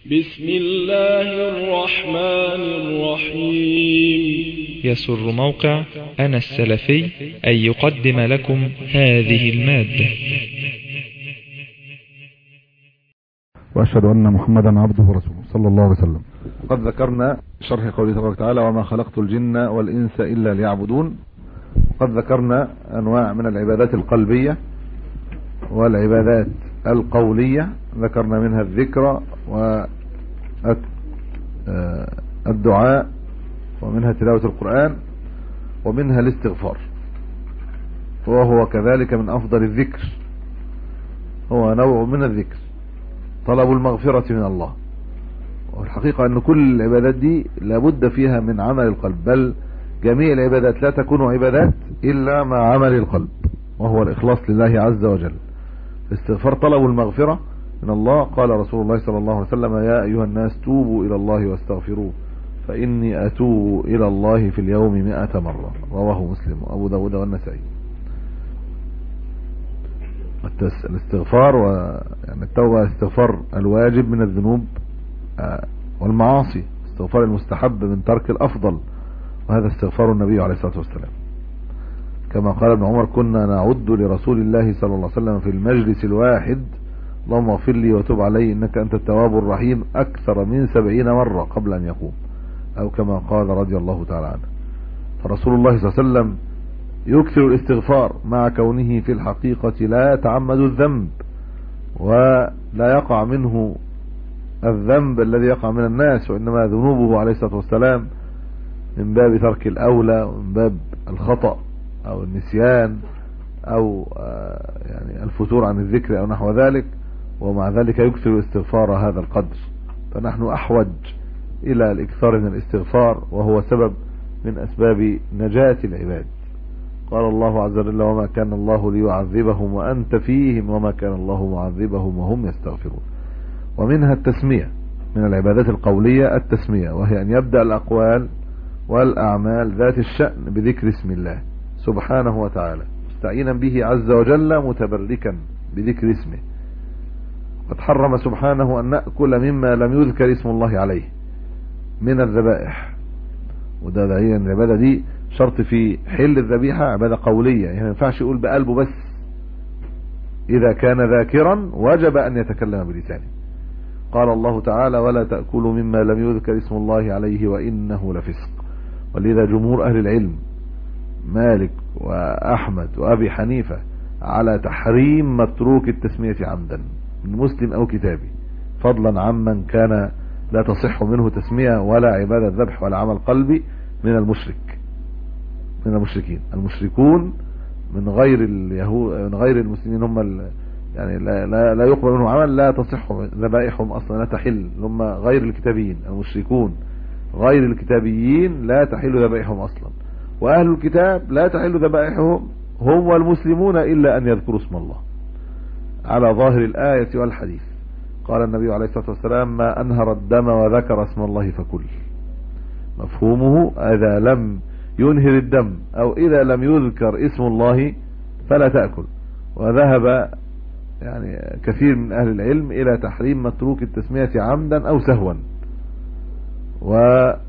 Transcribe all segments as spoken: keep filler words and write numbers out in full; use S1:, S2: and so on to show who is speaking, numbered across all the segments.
S1: بسم الله الرحمن الرحيم.
S2: يسر موقع أنا السلفي أن يقدم لكم هذه المادة.
S3: وأشهد أن محمدا عبده ورسوله صلى الله عليه وسلم. قد ذكرنا شرح قوله تبارك وتعالى وما خلقت الجن والإنس إلا ليعبدون. قد ذكرنا أنواع من العبادات القلبية والعبادات القولية، ذكرنا منها الذكر والدعاء ومنها تلاوة القرآن ومنها الاستغفار، وهو كذلك من أفضل الذكر، هو نوع من الذكر طلب المغفرة من الله. والحقيقة أن كل العبادات دي لابد فيها من عمل القلب، بل جميع العبادات لا تكون عبادات إلا مع عمل القلب، وهو الإخلاص لله عز وجل. الاستغفار طلب المغفرة من الله. قال رسول الله صلى الله عليه وسلم يا أيها الناس توبوا إلى الله واستغفروه فإني أتوب إلى الله في اليوم مئة مرة، رواه مسلم وأبو داود والنسائي. الاستغفار و... يعني التوبة استغفار الواجب من الذنوب والمعاصي، استغفار المستحب من ترك الأفضل، وهذا استغفار النبي عليه الصلاة والسلام، كما قال ابن عمر كنا نعد لرسول الله صلى الله عليه وسلم في المجلس الواحد اللهم اغفر لي وتب علي إنك أنت التواب الرحيم أكثر من سبعين مرة قبل أن يقوم، أو كما قال رضي الله تعالى عنه. فرسول الله صلى الله عليه وسلم يكثر الاستغفار مع كونه في الحقيقة لا يتعمد الذنب ولا يقع منه الذنب الذي يقع من الناس، وإنما ذنوبه عليه الصلاة والسلام من باب ترك الأولى ومن باب الخطأ أو النسيان أو يعني الفتور عن الذكر أو نحو ذلك، ومع ذلك يكثر الاستغفار هذا القدر. فنحن أحوج إلى الإكثار من الاستغفار، وهو سبب من أسباب نجاة العباد. قال الله عز وجل وما كان الله ليعذبهم وأنت فيهم وما كان الله معذبهم وهم يستغفرون. ومنها التسمية، من العبادات القولية التسمية، وهي أن يبدأ الأقوال والأعمال ذات الشأن بذكر اسم الله سبحانه وتعالى مستعينا به عز وجل متبركا بذكر اسمه. قد حرم سبحانه أن نأكل مما لم يذكر اسم الله عليه من الذبائح، وده دليل ان العبادة دي شرط في حل الذبيحة عبادة قولية، يعني ما ينفعش يقول بقلبه بس، إذا كان ذاكرا وجب أن يتكلم بلسانه. قال الله تعالى ولا تأكلوا مما لم يذكر اسم الله عليه وإنه لفسق. ولذا جمهور أهل العلم مالك وأحمد وأبي حنيفة على تحريم متروك التسمية عمدا من مسلم أو كتابي، فضلا عمن كان لا تصح منه تسمية ولا عبادة ذبح ولا عمل قلبي من المشرك، من المشركين. المشركون من غير اليهود من غير المسلمين هم يعني لا, لا, لا يقبل منهم عمل، لا تصح ذبائحهم أصلا، لا تحل. هم غير الكتابيين، المشركون غير الكتابيين لا تحل ذبائحهم أصلا، وأهل الكتاب لا تحل ذبائحهم هم والمسلمون إلا أن يذكروا اسم الله على ظاهر الآية والحديث. قال النبي عليه الصلاة والسلام ما أنهر الدم وذكر اسم الله فكل. مفهومه إذا لم ينهر الدم أو إذا لم يذكر اسم الله فلا تأكل. وذهب يعني كثير من أهل العلم إلى تحريم متروك التسمية عمدا أو سهوا. ولأحمد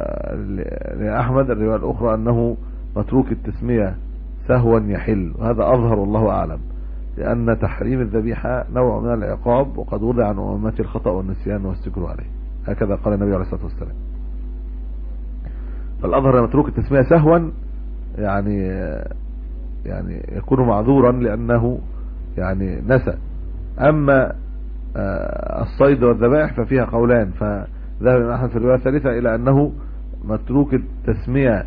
S3: الرواية الأخرى أنه متروك التسمية سهوا يحل، وهذا أظهر والله أعلم، لأن تحريم الذبيحة نوع من العقاب، وقد وضع عن أمتي الخطأ والنسيان واستكروا عليه، هكذا قال النبي عليه الصلاة والسلام. فالأظهر متروك التسمية سهوا يعني يعني يكون معذورا لأنه يعني نسى. أما الصيد والذبائح ففيها قولان، فذهب الإمام أحمد في الرواية الثالثة إلى أنه متروك التسمية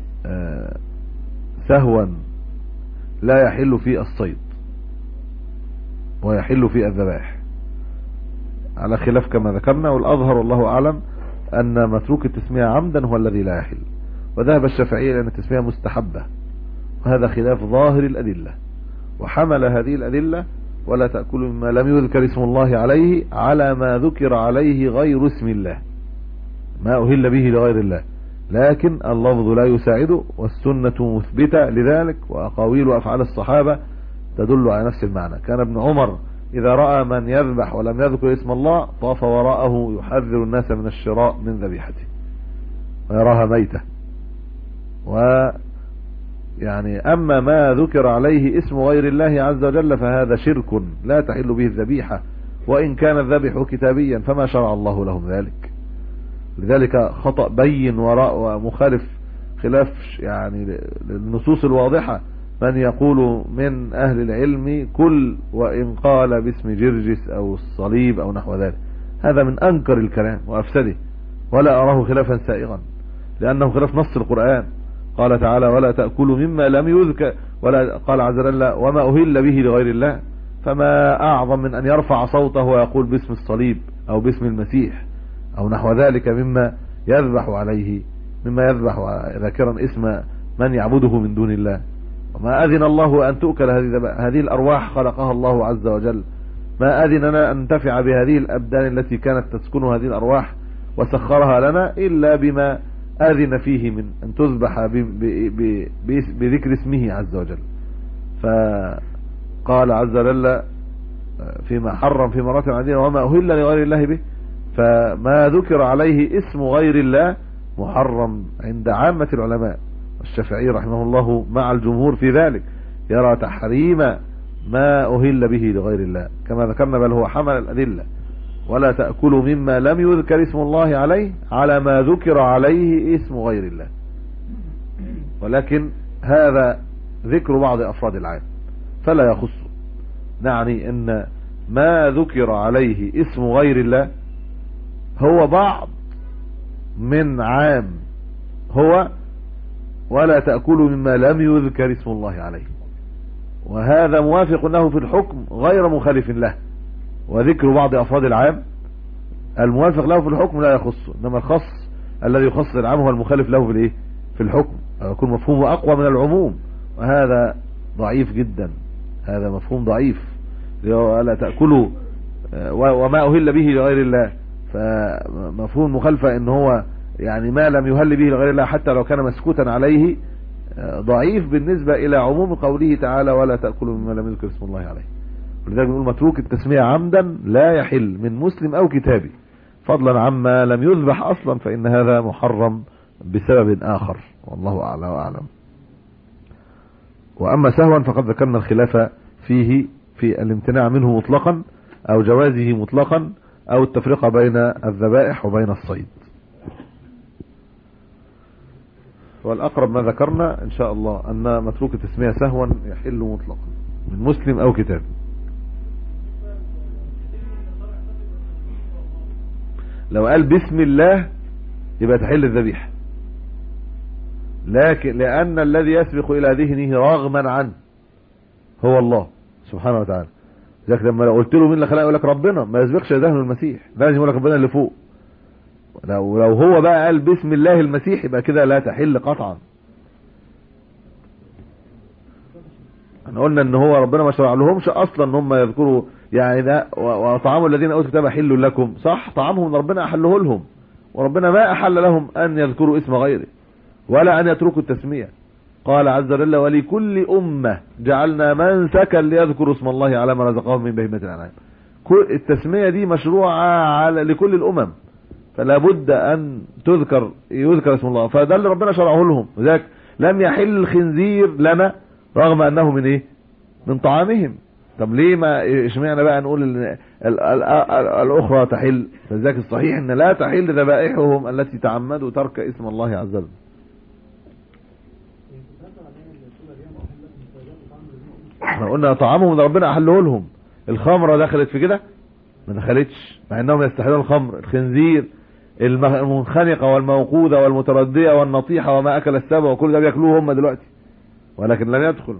S3: سهوا لا يحل في الصيد ويحل في الذبائح، على خلاف كما ذكرنا. والأظهر والله أعلم أن متروك التسمية عمدا هو الذي لا يحل. وذهب الشافعي لأن التسمية مستحبة، وهذا خلاف ظاهر الأدلة، وحمل هذه الأدلة ولا تأكلوا مما لم يذكر اسم الله عليه على ما ذكر عليه غير اسم الله، ما أهل به لغير الله، لكن اللفظ لا يساعده والسنة مثبتة لذلك، وأقاويل وأفعال الصحابة تدل على نفس المعنى. كان ابن عمر إذا رأى من يذبح ولم يذكر اسم الله طاف وراءه يحذر الناس من الشراء من ذبيحته ويراها ميتة. و يعني أما ما ذكر عليه اسم غير الله عز وجل فهذا شرك لا تحل به الذبيحة وإن كان الذبح كتابيا فما شرع الله لهم ذلك. لذلك خطأ بين وراء ومخالف خلاف يعني النصوص الواضحة من يقول من أهل العلم كل وإن قال باسم جرجس أو الصليب أو نحو ذلك، هذا من أنكر الكلام وأفسده ولا أراه خلافا سائغا لأنه خلاف نص القرآن. قال تعالى ولا تأكلوا مما لم يذكر، ولا قال عز وجل وما أهل به لغير الله، فما أعظم من أن يرفع صوته ويقول باسم الصليب أو باسم المسيح أو نحو ذلك مما يذبح عليه مما يذبح ذاكرا اسم من يعبده من دون الله. وما أذن الله أن تؤكل هذه هذه الأرواح خلقها الله عز وجل، ما أذن لنا أن ننتفع بهذه الأبدان التي كانت تسكن هذه الأرواح وسخرها لنا إلا بما أذن فيه من أن تذبح بذكر اسمه عز وجل. فقال عز وجل فيما حرم في مرات عديدة وما أهل لغير الله به، فما ذكر عليه اسم غير الله محرم عند عامة العلماء. الشافعي رحمه الله مع الجمهور في ذلك يرى تحريم ما أهل به لغير الله كما ذكرنا، بل هو حمل الأدلة ولا تأكلوا مما لم يذكر اسم الله عليه على ما ذكر عليه اسم غير الله. ولكن هذا ذكر بعض أفراد العام فلا يخص، نعني أن ما ذكر عليه اسم غير الله هو بعض من عام هو ولا تأكلوا مما لم يذكر اسم الله عليه، وهذا موافق له في الحكم غير مخالف له. وذكر بعض أفراد العام الموافق له في الحكم لا يخص، إنما الخص الذي يخص العام هو المخالف له في الايه في الحكم، يكون مفهومه أقوى من العموم، وهذا ضعيف جدا. هذا مفهوم ضعيف ولا تأكلوا وما أهل به لغير الله، فمفهوم مخالفة ان هو يعني ما لم يهل به لغير الله حتى لو كان مسكوتا عليه ضعيف بالنسبة الى عموم قوله تعالى ولا تأكلوا مما لم يذكر اسم الله عليه. ولذلك نقول متروك التسمية عمدا لا يحل من مسلم او كتابي، فضلا عما لم يذبح اصلا فان هذا محرم بسبب اخر، والله اعلى واعلم. واما سهوا فقد ذكرنا الخلاف فيه في الامتناع منه مطلقا او جوازه مطلقا او التفرقة بين الذبائح وبين الصيد. والأقرب ما ذكرنا إن شاء الله أن متروك التسمية سهوا يحل مطلقا من مسلم أو كتاب. لو قال بسم الله يبقى تحل الذبيحة، لكن لأن الذي يسبق إلى ذهنه رغما عنه هو الله سبحانه وتعالى. ذلك لما لو قلت له مين اللي خلق يقول لك ربنا، ما يسبقش ذهنه المسيح، لازم يقول لك ربنا اللي فوق. لو لو هو بقى قال بسم الله المسيح يبقى كده لا تحل قطعا. احنا قلنا ان هو ربنا ما شرع لهمش اصلا ان هم يذكروا يعني ده وطعام الذين اوتوا الكتاب حل لكم، صح طعامهم ربنا احله لهم، وربنا ما احل لهم ان يذكروا اسم غيره ولا ان يتركوا التسمية. قال عز وجل ولكل أمة جعلنا منسكا ليذكروا اسم الله على ما رزقهم من بهيمة الأنعام. التسمية دي مشروعة على لكل الأمم، فلا بد أن تذكر يذكر اسم الله، فده اللي ربنا شرعه لهم. وذلك لم يحل الخنزير لنا رغم أنه من إيه من طعامهم. طب ليه ما اشمعنا بقى نقول ال ال ال الأخرى تحل؟ فذلك الصحيح أن لا تحل ذبائحهم التي تعمدوا ترك اسم الله عز وجل. احنا قلنا طعامهم ربنا احله لهم. الخمره دخلت في كده؟ ما دخلتش، مع انهم يستحلون الخمر. الخنزير المنخنقه والموقوده والمترديه والنطيحه وما اكل السبع وكل ده بياكلوه هم دلوقتي، ولكن لم يدخل.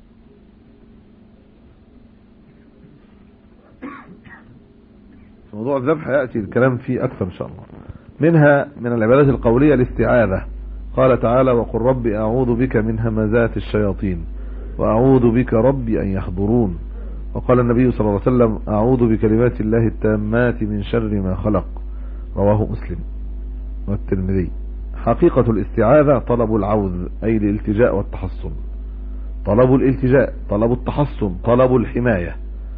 S3: موضوع الذبح ياتي الكلام فيه اكثر ان شاء الله. منها من العبادات القوليه الاستعاذه. قال تعالى وقل ربي اعوذ بك من همزات الشياطين وأعوذ بك ربي أن يحضرون. وقال النبي صلى الله عليه وسلم أعوذ بكلمات الله التامات من شر ما خلق، رواه مسلم والترمذي. حقيقة الاستعاذة طلب العوذ أي الالتجاء والتحصن، طلب الالتجاء، طلب التحصن، طلب الحماية.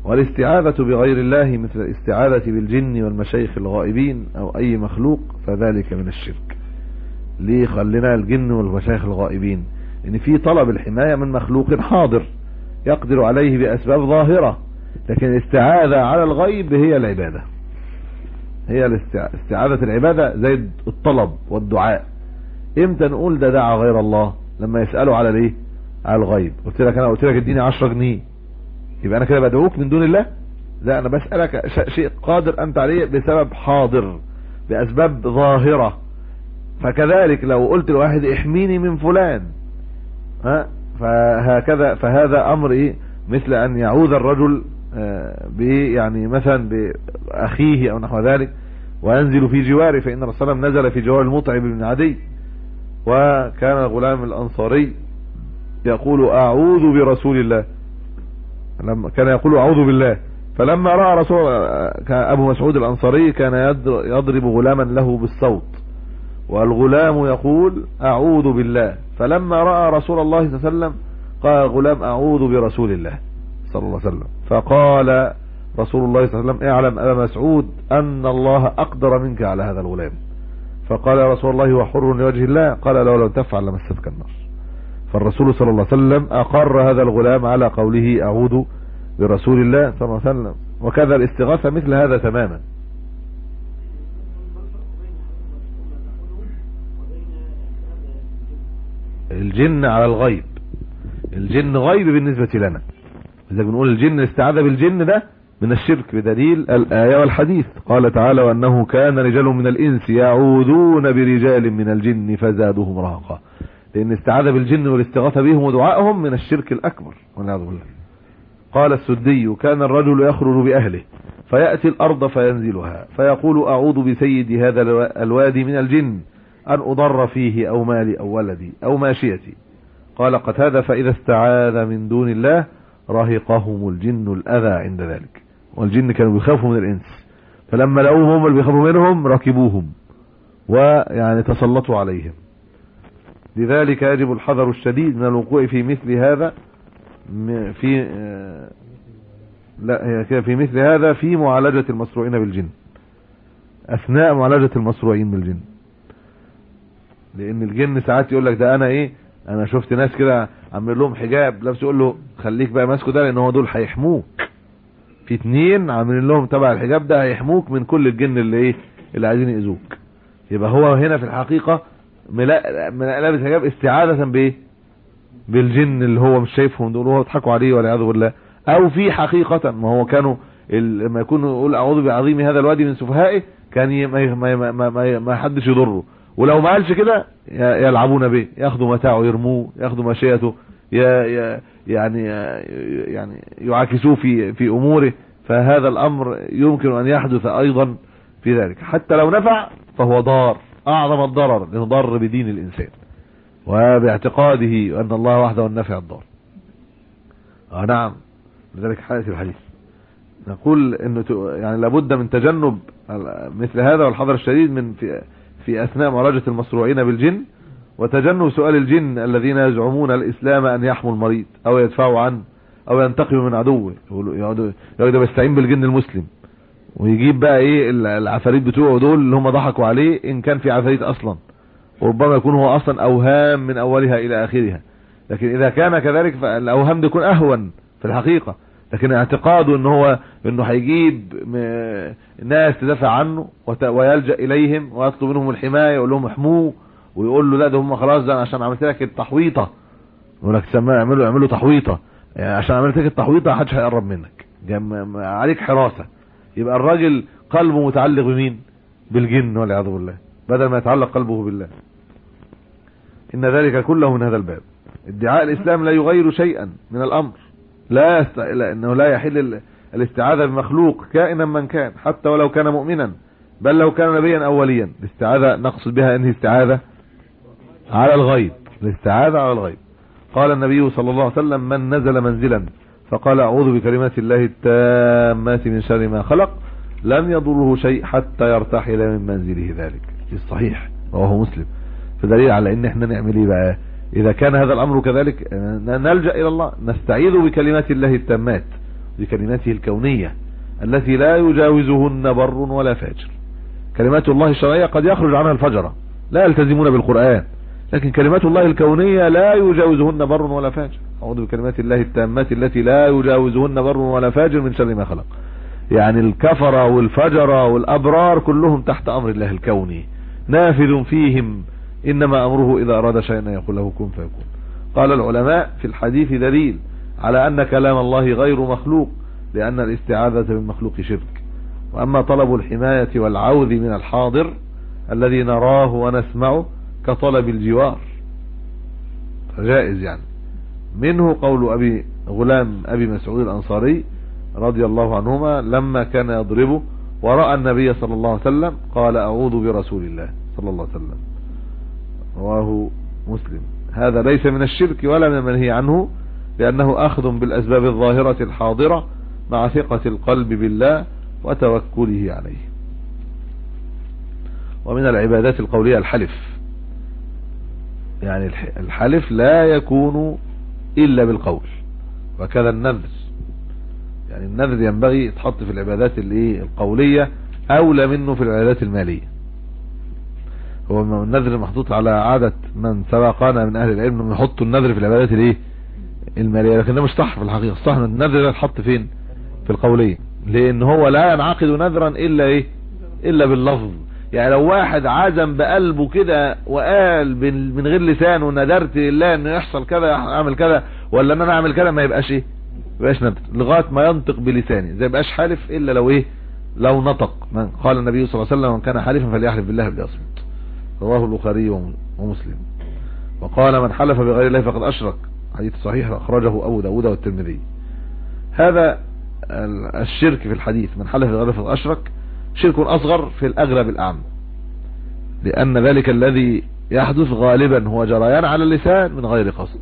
S3: والاستعاذة بغير الله مثل الاستعاذة بالجن والمشايخ الغائبين او اي مخلوق فذلك من الشرك. ليه خلينا الجن والمشايخ الغائبين؟ ان في طلب الحماية من مخلوق حاضر يقدر عليه باسباب ظاهرة، لكن الاستعاذة على الغيب هي العبادة، هي استعاذة العبادة زي الطلب والدعاء. امتى نقول ده دعا غير الله؟ لما يسألوا على ليه؟ على الغيب. قلت لك انا قلت لك اديني عشرة جنيه، يبقى انا كده بدعوك من دون الله؟ لا، انا بسألك شيء قادر انت عليه بسبب حاضر باسباب ظاهرة. فكذلك لو قلت لواحد احميني من فلان، ها، فهكذا فهذا امر ايه؟ مثل ان يعوذ الرجل بايه؟ يعني مثلا باخيه او نحو ذلك وينزل في جواره، فان الرسول صلى الله عليه وسلم نزل في جوار المطعم بن عدي، وكان الغلام الانصاري يقول اعوذ برسول الله، لما كان يقول اعوذ بالله، فلما راى رسول ابو مسعود الانصاري كان يضرب غلاما له بالصوت، والغلام يقول اعوذ بالله، فلما راى رسول الله صلى الله عليه وسلم قال غلام اعوذ برسول الله صلى الله عليه وسلم، فقال رسول الله صلى الله عليه وسلم اعلم ابا مسعود ان الله اقدر منك على هذا الغلام. فقال يا رسول الله هو حر لوجه الله؟ قال لو لم تفعل لمستك النار. فالرسول صلى الله عليه وسلم اقر هذا الغلام على قوله اعوذ برسول الله صلى الله عليه وسلم. وكذا الاستغاثة مثل هذا تماما. الجن على الغيب، الجن غيب بالنسبة لنا، إذا بنقول الجن الاستعاذة بالجن ده من الشرك بدليل الآية والحديث. قال تعالى وأنه كان رجال من الإنس يعوذون برجال من الجن فزادوهم رهقا، لأن استعاذة بالجن والاستغاثة بهم ودعائهم من الشرك الأكبر والعياذ بالله. قال السدي كان الرجل يخرج بأهله فيأتي الأرض فينزلها فيقول أعوذ بسيد هذا الوادي من الجن أن أضر فيه أو مالي أو ولدي أو ماشيتي. قال قتادة فإذا استعاذ من دون الله رهقهم الجن الأذى عند ذلك. والجن كانوا بيخافوا من الإنس، فلما لقوهم هم اللي بيخافوا منهم ركبوهم ويعني تسلطوا عليهم. لذلك يجب الحذر الشديد من الوقوع في مثل هذا في لا هي كده في مثل هذا في معالجة المصروعين بالجن، أثناء معالجة المصروعين بالجن. لأن الجن ساعات يقول لك ده أنا إيه، أنا شفت ناس كده عامل لهم حجاب لابس، يقول له خليك بقى ماسكه ده لأن هو دول هيحموك. في اتنين عاملين لهم تبع الحجاب ده هيحموك من كل الجن اللي إيه اللي عايزين يأذوك. يبقى هو هنا في الحقيقة لابس حجاب استعاذة بإيه؟ بالجن اللي هو مش شايفهم دول وهو يضحكوا عليه والعياذ بالله. او في حقيقة ما هو كانوا لما يكونوا يقول اعوذ بعظيم هذا الوادي من سفهائه كان ما ما ما, ما, ما حدش يضره، ولو ما قالش كده يلعبون به، ياخدوا متاعه يرموه، ياخدوا ماشيته يعني يعني يعاكسوه في في اموره. فهذا الامر يمكن ان يحدث ايضا في ذلك، حتى لو نفع فهو ضار اعظم الضرر لانه ضر بدين الانسان وباعتقاده أن الله وحده النافع الضار. آه نعم، لذلك حديث الحديث نقول انه يعني لابد من تجنب مثل هذا والحذر الشديد من في, في اثناء معالجة المصروعين بالجن، وتجنب سؤال الجن الذين يزعمون الاسلام ان يحموا المريض او يدفعوا عنه او ينتقموا من عدوه. يقعدوا يقعدوا بيستعين بالجن المسلم ويجيب بقى ايه العفاريت بتوعه دول اللي هم ضحكوا عليه، ان كان في عفاريت اصلا، وربما يكون هو اصلا اوهام من اولها الى اخرها. لكن اذا كان كذلك فالاوهام دي تكون اهون في الحقيقة، لكن اعتقاده ان هو انه هيجيب ناس تدافع عنه ويلجأ اليهم ويطلب منهم الحماية ويقول لهم احموه، ويقول له لا ده هم خلاص ده عشان عملت لك التحويطة، يقول لك سماه اعملوا اعملوا تحويطة، يعني عشان عملت لك التحويطة محدش هيقرب منك، عليك حراسة. يبقى الراجل قلبه متعلق بمين؟ بالجن والعياذ بالله، بدل ما يتعلق قلبه بالله. إن ذلك كله من هذا الباب. ادعاء الإسلام لا يغير شيئا من الأمر، لا است... انه لا يحل الاستعاذة بمخلوق كائنا من كان حتى ولو كان مؤمنا، بل لو كان نبيا اوليا. الاستعاذة نقصد بها انه استعاذة على الغيب، الاستعاذة على الغيب. قال النبي صلى الله عليه وسلم من نزل منزلا فقال اعوذ بكلمات الله التامات من شر ما خلق لم يضره شيء حتى يرتحل من منزله ذلك. في الصحيح رواه مسلم. فدليل على ان احنا نعمل ايه بقى اذا كان هذا الامر كذلك؟ نلجأ الى الله، نستعيذ بكلمات الله التامات بكلماته الكونية التي لا يجاوزهن بر ولا فاجر. كلمات الله الشرعية قد يخرج عنها الفجرة لا يلتزمون بالقرآن، لكن كلمات الله الكونية لا يجاوزهن بر ولا فاجر. أعوذ بكلمات الله التامات التي لا يجاوزهن بر ولا فاجر من شر ما خلق. يعني الكفرة والفجرة والأبرار كلهم تحت أمر الله الكوني نافذ فيهم، إنما أمره إذا أراد شيئا يقول له كن فيكون. قال العلماء في الحديث دليل على أن كلام الله غير مخلوق، لأن الاستعاذة بالمخلوق شرك. وأما طلب الحماية والعوذ من الحاضر الذي نراه ونسمعه كطلب الجوار فجائز. يعني منه قول أبي غلام أبي مسعود الأنصاري رضي الله عنهما لما كان يضربه ورأى النبي صلى الله عليه وسلم قال أعوذ برسول الله صلى الله عليه وسلم، رواه مسلم. هذا ليس من الشرك ولا من المنهي عنه، لأنه أخذ بالأسباب الظاهرة الحاضرة مع ثقة القلب بالله وتوكله عليه. ومن العبادات القولية الحلف، يعني الحلف لا يكون إلا بالقول، وكذا النذر. يعني النذر ينبغي يتحط في العبادات اللي القولية أولى منه في العبادات المالية. هو النذر محطوط على عادة من سبقنا من أهل العلم انهم يحطوا النذر في العبادات الايه المالية، لكن ده مش صح في الحقيقة. صح ان النذر ده يتحط فين؟ في القولية، لأن هو لا ينعقد نذرا إلا ايه إلا باللفظ. يعني لو واحد عزم بقلبه كده وقال من غير لسانه نذرت لله انه يحصل كذا اعمل كذا ولا ان انا اعمل كذا، ما يبقاش ايه ما يبقاش نذر لغايه ما ينطق بلسانه، زي ما يبقاش حالف الا لو ايه لو نطق. من قال النبي صلى الله عليه وسلم من كان حالفا فليحلف بالله ليصمت، رواه البخاري ومسلم. وقال من حلف بغير الله فقد اشرك، حديث صحيح اخرجه ابو داود والترمذي. هذا الشرك في الحديث من حلف بغير الله فقد اشرك شرك اصغر في الاغلب الاعم، لان ذلك الذي يحدث غالبا هو جريان على اللسان من غير قصد.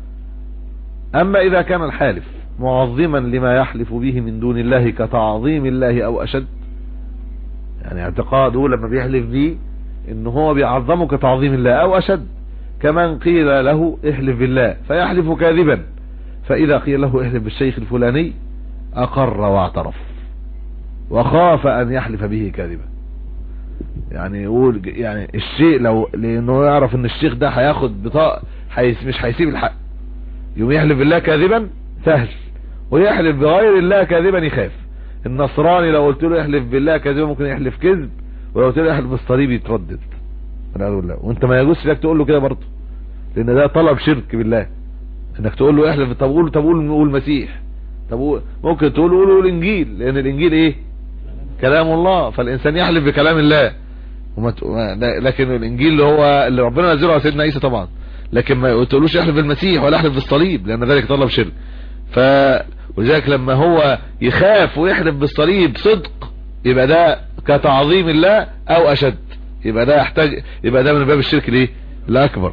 S3: اما اذا كان الحالف معظما لما يحلف به من دون الله كتعظيم الله او اشد، يعني اعتقاده لما بيحلف به ان هو بيعظمه كتعظيم الله او اشد، كمن قيل له احلف بالله فيحلف كاذبا، فاذا قيل له احلف بالشيخ الفلاني اقر واعترف وخاف ان يحلف به كاذبا. يعني يقول يعني الشيء لو لانه يعرف ان الشيخ ده هياخد بطاقه حيث مش هيسيب الحق، يوم يحلف بالله كاذبا سهل، ويحلف بغير الله كاذبا يخاف. النصراني لو قلت له يحلف بالله كاذبا ممكن يحلف كذب، ولو قلت له يحلف بالصليب يتردد والعياذ بالله. وانت ما يجوز لك تقول له كده برضه، لان ده طلب شرك بالله انك تقول له احلف. طب قول طب قول قول المسيح، طب ممكن تقول له قول الانجيل، لان الانجيل ايه كلام الله، فالانسان يحلف بكلام الله. وما لكن الانجيل اللي هو اللي ربنا نزله على سيدنا عيسى طبعا، لكن ما تقولوش يحلف بالمسيح ولا يحلف بالصليب، لان ذلك طلب شرك. ف ولذلك لما هو يخاف ويحلف بالصليب صدق يبقى ده كتعظيم الله او اشد، يبقى ده يحتاج يبقى ده من باب الشرك الايه الاكبر،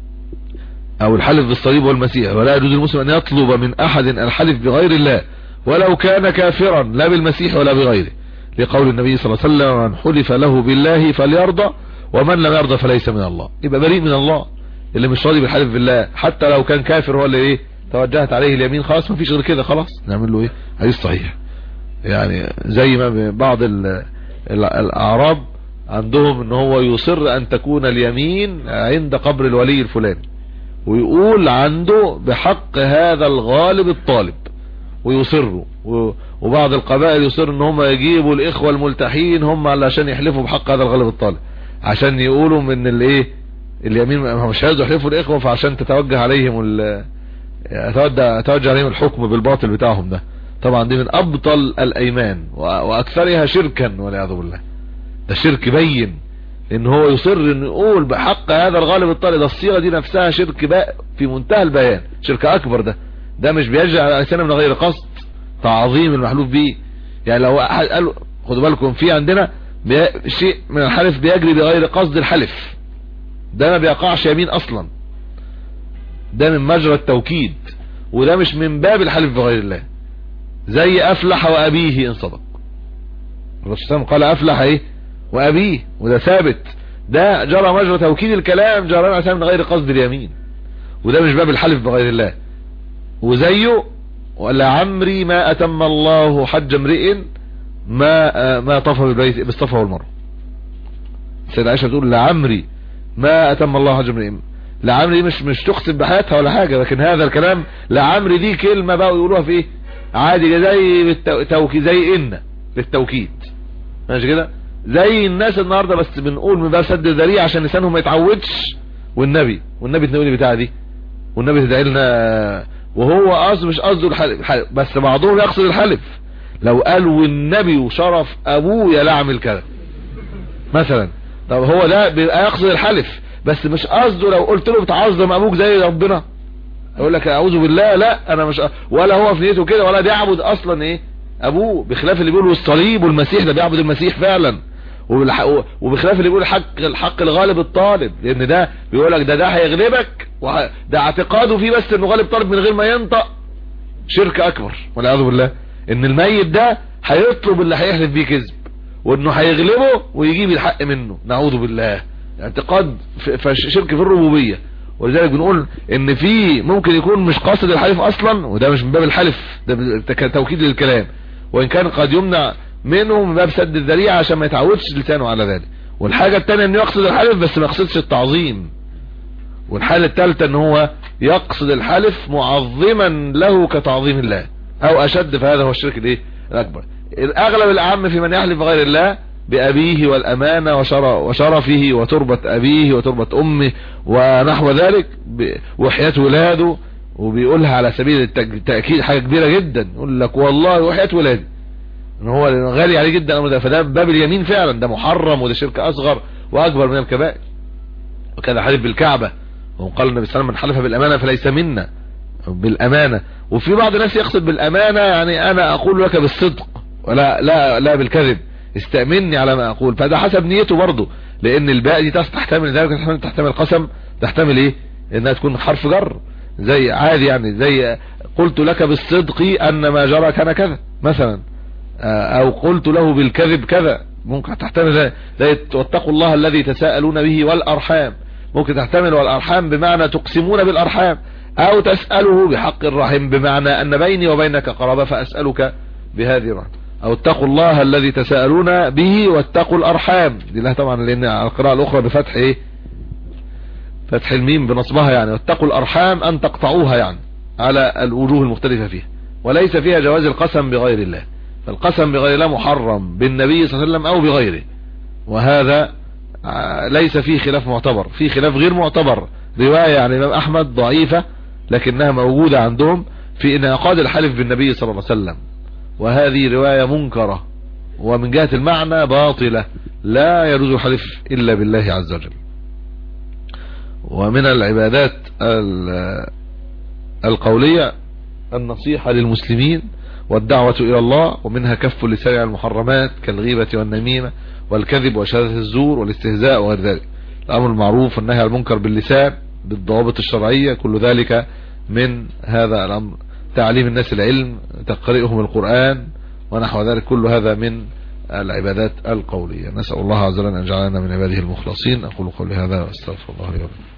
S3: او الحلف بالصليب والمسيح. ولا يجوز المسلم ان يطلب من احد الحلف بغير الله ولو كان كافرا، لا بالمسيح ولا بغيره، لقول النبي صلى الله عليه وسلم من حلف له بالله فليرضى ومن لم يرضى فليس من الله. يبقى بريء من الله اللي مش راضي بالحلف بالله، حتى لو كان كافر هو اللي ايه توجهت عليه اليمين، خلاص ما فيش غير كده، خلاص نعمل له ايه حديث صحيح. يعني زي ما بعض الاعراب عندهم ان هو يصر ان تكون اليمين عند قبر الولي الفلاني، ويقول عنده بحق هذا الغالب الطالب ويصروا. وبعض القبائل يصر ان هم يجيبوا الاخوة الملتحين هم علشان يحلفوا بحق هذا الغالب الطالب، عشان يقولوا من الايه اليمين مش عايزوا يحلفوا الاخوة، فعشان تتوجه عليهم ال توجه عليهم الحكم بالباطل بتاعهم. ده طبعا دي من ابطل الايمان واكثرها شركا والعياذ بالله. ده شرك بين ان هو يصر ان يقول بحق هذا الغالب الطالب. ده الصيغه دي نفسها شرك بقى في منتهى البيان، شرك اكبر. ده ده مش بيجري على لسانه من غير قصد، تعظيم المحلوف به. يعني لو احد قال خدوا بالكم في عندنا شيء من الحلف بيجري بغير قصد الحلف، ده ما بيقعش يمين اصلا، ده من مجرى التوكيد، وده مش من باب الحلف بغير الله. زي افلح وابيه ان صدق، الرسول صلى الله عليه وسلم قال افلح ايه وابيه، وده ثابت. ده جرى مجرى توكيد الكلام، جرى على من غير قصد اليمين، وده مش باب الحلف بغير الله. وزيه ولعمري ما أتم الله حج امرئ ما ما طاف بالبيت بالصفا والمروة. سيدة عائشة بتقول لعمري ما أتم الله حج امرئ. لعمري مش مش تقسم بحياتها ولا حاجة، لكن هذا الكلام لعمري دي كلمة بقى يقولوها في ايه عادي زي بالتوكيد، زي إن للتوكيد ماشي كده، زي الناس النهاردة بس بنقول من باب سد الذريعة عشان لسانهم ما يتعودش. والنبي والنبي تنقولي بتاع دي، والنبي تدعي لنا، وهو قصد مش قصده الحلف، بس بعضهم يقصد الحلف. لو قال والنبي وشرف ابويا لا اعمل كذا مثلا، طب هو ده بيبقى يقصد الحلف، بس مش قصده. لو قلت له بتعظم ابوك زي ربنا يقول لك اعوذ بالله، لا انا مش، ولا هو في نيته كده، ولا بيعبد اصلا ايه ابوه، بخلاف اللي بيقولوا الصليب والمسيح ده بيعبد المسيح فعلا، وبخلاف اللي بيقول الحق الحق الغالب الطالب، لان ده بيقول لك ده ده هيغلبك، ده اعتقاده فيه بس انه غالب طالب من غير ما ينطق، شرك اكبر والعياذ بالله. ان الميت ده هيطلب اللي هيحلف بيه كذب، وانه هيغلبه ويجيب الحق منه، نعوذ بالله. اعتقاد شرك في الربوبيه. ولذلك بنقول ان في ممكن يكون مش قاصد الحلف اصلا، وده مش من باب الحلف، ده توكيد للكلام، وان كان قد يمنع منه من باب سد الذريعه عشان ما يتعودش لسانه على ذلك. والحاجه الثانيه انه يقصد الحلف بس ما يقصدش التعظيم. والحاله الثالثه ان هو يقصد الحلف معظما له كتعظيم الله او اشد، فهذا هو الشرك الايه الاكبر. الاغلب الاعم في من يحلف بغير الله بأبيه والأمانة وشرفه وتربة أبيه وتربة أمه ونحو ذلك وحياة ولاده، وبيقولها على سبيل التأكيد حاجة كبيرة جدا، يقول لك والله وحياة ولادي، ان هو غالي عليه جدا الأمر ده، فده باب اليمين فعلا، ده محرم وده شرك أصغر وأكبر من الكبائر. وكذا حلف بالكعبة، وقال النبي صلى الله عليه وسلم من حلف بالأمانة فليس منا، بالأمانة. وفي بعض الناس يقصد بالأمانة يعني أنا أقول لك بالصدق ولا لا لا بالكذب، استأمني على ما اقول، فده حسب نيته برضه، لان الباء دي تحتمل ذلك، تحتمل تحتمل قسم، تحتمل ايه انها تكون حرف جر زي عادي، يعني زي قلت لك بالصدق ان ما جرى كان كذا مثلا، او قلت له بالكذب كذا، ممكن تحتمل زي واتقوا الله الذي تساءلون به والارحام، ممكن تحتمل والارحام بمعنى تقسمون بالارحام، او تسأله بحق الرحم بمعنى ان بيني وبينك قرابة فاسألك بهذه الرحم، او اتقوا الله الذي تساءلون به واتقوا الارحام دي لها طبعا، لان القراءة الاخرى بفتح ايه فتح الميم بنصبها، يعني واتقوا الارحام ان تقطعوها، يعني على الوجوه المختلفة فيها، وليس فيها جواز القسم بغير الله. فالقسم بغير الله محرم بالنبي صلى الله عليه وسلم او بغيره، وهذا ليس فيه خلاف معتبر، فيه خلاف غير معتبر، رواية عن الامام احمد ضعيفة لكنها موجودة عندهم في انعقاد الحلف بالنبي صلى الله عليه وسلم، وهذه رواية منكرة ومن جهة المعنى باطلة، لا يجوز الحلف إلا بالله عز وجل. ومن العبادات القولية النصيحة للمسلمين والدعوة إلى الله، ومنها كف اللسان عن المحرمات كالغيبة والنميمة والكذب وشهادة الزور والاستهزاء وغير ذلك، الأمر المعروف والنهي عن المنكر باللسان بالضوابط الشرعية، كل ذلك من هذا الأمر، تعليم الناس العلم، تقرئهم القرآن ونحو ذلك، كل هذا من العبادات القولية. نسأل الله عز وجل أن يجعلنا من عباده المخلصين. أقول قولي هذا واستغفر الله لي ولكم.